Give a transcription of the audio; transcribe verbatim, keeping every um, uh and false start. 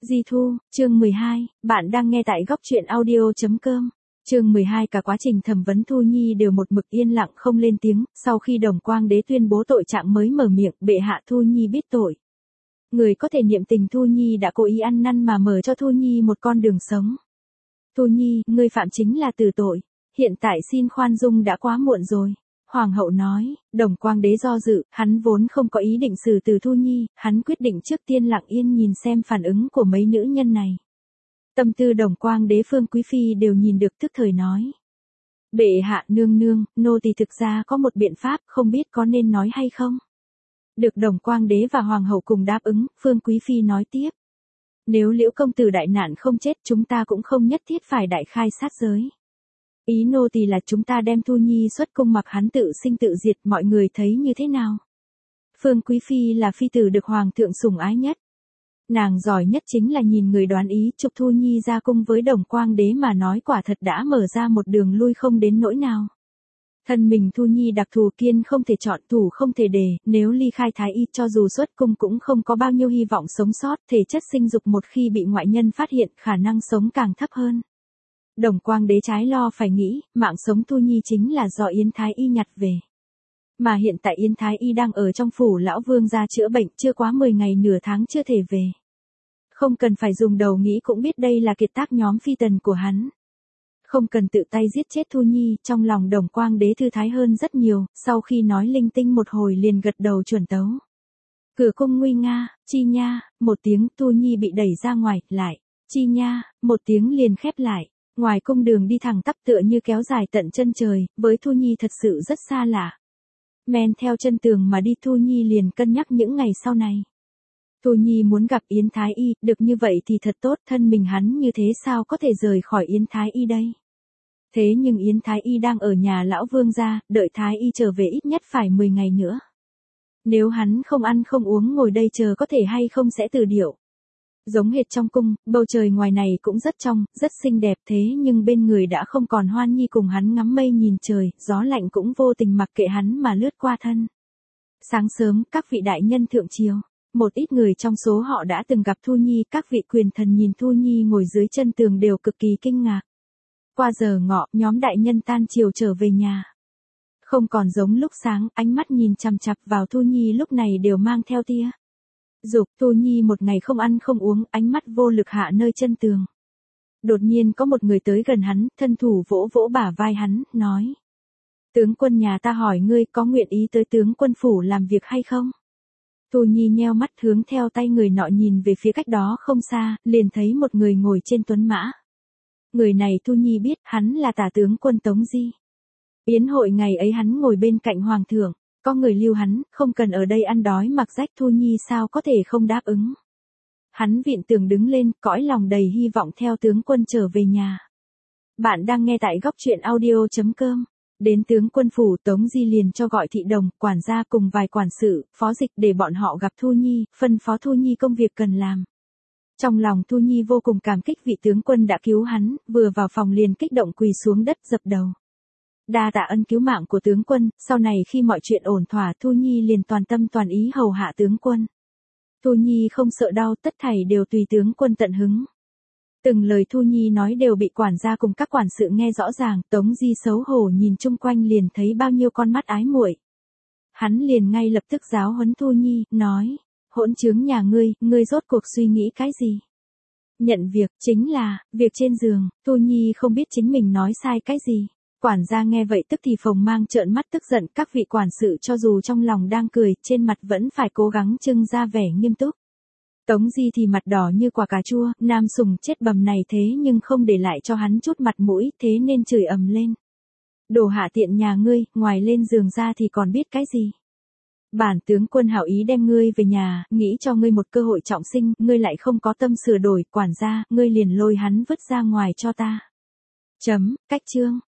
Di Thu, chương mười hai, bạn đang nghe tại góc truyện audio chấm com. Chương mười hai cả quá trình thẩm vấn Thu Nhi đều một mực yên lặng không lên tiếng, sau khi Đồng Quang Đế tuyên bố tội trạng mới mở miệng, bệ hạ Thu Nhi biết tội. Người có thể niệm tình Thu Nhi đã cố ý ăn năn mà mở cho Thu Nhi một con đường sống. Thu Nhi, ngươi phạm chính là tử tội, hiện tại xin khoan dung đã quá muộn rồi. Hoàng hậu nói, Đồng Quang Đế do dự, hắn vốn không có ý định xử tử Thu Nhi, hắn quyết định trước tiên lặng yên nhìn xem phản ứng của mấy nữ nhân này. Tâm tư Đồng Quang Đế Phương Quý Phi đều nhìn được, tức thời nói. Bệ hạ nương nương, nô tỳ thực ra có một biện pháp, không biết có nên nói hay không? Được Đồng Quang Đế và Hoàng hậu cùng đáp ứng, Phương Quý Phi nói tiếp. Nếu Liễu công tử đại nạn không chết, chúng ta cũng không nhất thiết phải đại khai sát giới. Ý nô tỳ là chúng ta đem Thu Nhi xuất cung mặc hắn tự sinh tự diệt, mọi người thấy như thế nào? Phương Quý Phi là phi tử được Hoàng thượng sủng ái nhất. Nàng giỏi nhất chính là nhìn người đoán ý, trục Thu Nhi ra cung với Đồng Quang Đế mà nói quả thật đã mở ra một đường lui không đến nỗi nào. Thân mình Thu Nhi đặc thù, kiên không thể chọn, thủ không thể đề, nếu ly khai thái y cho dù xuất cung cũng không có bao nhiêu hy vọng sống sót, thể chất sinh dục một khi bị ngoại nhân phát hiện khả năng sống càng thấp hơn. Đồng Quang Đế trái lo phải nghĩ, mạng sống Thu Nhi chính là do Yến Thái Y nhặt về. Mà hiện tại Yến Thái Y đang ở trong phủ lão vương gia chữa bệnh, chưa quá mười ngày nửa tháng chưa thể về. Không cần phải dùng đầu nghĩ cũng biết đây là kiệt tác nhóm phi tần của hắn. Không cần tự tay giết chết Thu Nhi, trong lòng Đồng Quang Đế thư thái hơn rất nhiều, sau khi nói linh tinh một hồi liền gật đầu chuẩn tấu. Cửa cung nguy nga, chi nha, một tiếng, Thu Nhi bị đẩy ra ngoài, lại, chi nha, một tiếng liền khép lại. Ngoài cung đường đi thẳng tắp tựa như kéo dài tận chân trời, với Thu Nhi thật sự rất xa lạ. Men theo chân tường mà đi, Thu Nhi liền cân nhắc những ngày sau này. Thu Nhi muốn gặp Yến Thái Y, được như vậy thì thật tốt, thân mình hắn như thế sao có thể rời khỏi Yến Thái Y đây. Thế nhưng Yến Thái Y đang ở nhà lão vương gia, đợi Thái Y trở về ít nhất phải mười ngày nữa. Nếu hắn không ăn không uống ngồi đây chờ có thể hay không sẽ từ điệu. Giống hệt trong cung, bầu trời ngoài này cũng rất trong, rất xinh đẹp, thế nhưng bên người đã không còn Hoan Nhi cùng hắn ngắm mây nhìn trời, gió lạnh cũng vô tình mặc kệ hắn mà lướt qua thân. Sáng sớm, các vị đại nhân thượng triều, một ít người trong số họ đã từng gặp Thu Nhi, các vị quyền thần nhìn Thu Nhi ngồi dưới chân tường đều cực kỳ kinh ngạc. Qua giờ ngọ, nhóm đại nhân tan triều trở về nhà. Không còn giống lúc sáng, ánh mắt nhìn chằm chằm vào Thu Nhi lúc này đều mang theo tia dục. Thu Nhi một ngày không ăn không uống, ánh mắt vô lực hạ nơi chân tường. Đột nhiên có một người tới gần hắn, thân thủ vỗ vỗ bả vai hắn, nói. Tướng quân nhà ta hỏi ngươi có nguyện ý tới tướng quân phủ làm việc hay không? Thu Nhi nheo mắt hướng theo tay người nọ nhìn về phía cách đó không xa, liền thấy một người ngồi trên tuấn mã. Người này Thu Nhi biết, hắn là tả tướng quân Tống Di. Yến hội ngày ấy hắn ngồi bên cạnh hoàng thượng. Có người lưu hắn, không cần ở đây ăn đói mặc rách, Thu Nhi sao có thể không đáp ứng. Hắn vịn tường đứng lên, cõi lòng đầy hy vọng theo tướng quân trở về nhà. Bạn đang nghe tại góc truyện audio chấm com. Đến tướng quân phủ, Tống Di liền cho gọi thị đồng, quản gia cùng vài quản sự, phó dịch để bọn họ gặp Thu Nhi, phân phó Thu Nhi công việc cần làm. Trong lòng Thu Nhi vô cùng cảm kích vị tướng quân đã cứu hắn, vừa vào phòng liền kích động quỳ xuống đất dập đầu. Đa tạ ân cứu mạng của tướng quân, sau này khi mọi chuyện ổn thỏa Thu Nhi liền toàn tâm toàn ý hầu hạ tướng quân. Thu Nhi không sợ đau, tất thảy đều tùy tướng quân tận hứng. Từng lời Thu Nhi nói đều bị quản gia cùng các quản sự nghe rõ ràng, Tống Di xấu hổ nhìn chung quanh liền thấy bao nhiêu con mắt ái muội. Hắn liền ngay lập tức giáo huấn Thu Nhi, nói, hỗn trướng nhà ngươi, ngươi rốt cuộc suy nghĩ cái gì? Nhận việc, chính là, việc trên giường, Thu Nhi không biết chính mình nói sai cái gì. Quản gia nghe vậy tức thì phồng mang trợn mắt tức giận, các vị quản sự cho dù trong lòng đang cười, trên mặt vẫn phải cố gắng trưng ra vẻ nghiêm túc. Tống Di thì mặt đỏ như quả cà chua, nam sùng chết bầm này thế nhưng không để lại cho hắn chút mặt mũi, thế nên chửi ầm lên. Đồ hạ tiện nhà ngươi, ngoài lên giường ra thì còn biết cái gì? Bản tướng quân hảo ý đem ngươi về nhà, nghĩ cho ngươi một cơ hội trọng sinh, ngươi lại không có tâm sửa đổi, quản gia, ngươi liền lôi hắn vứt ra ngoài cho ta. Chấm, cách chương.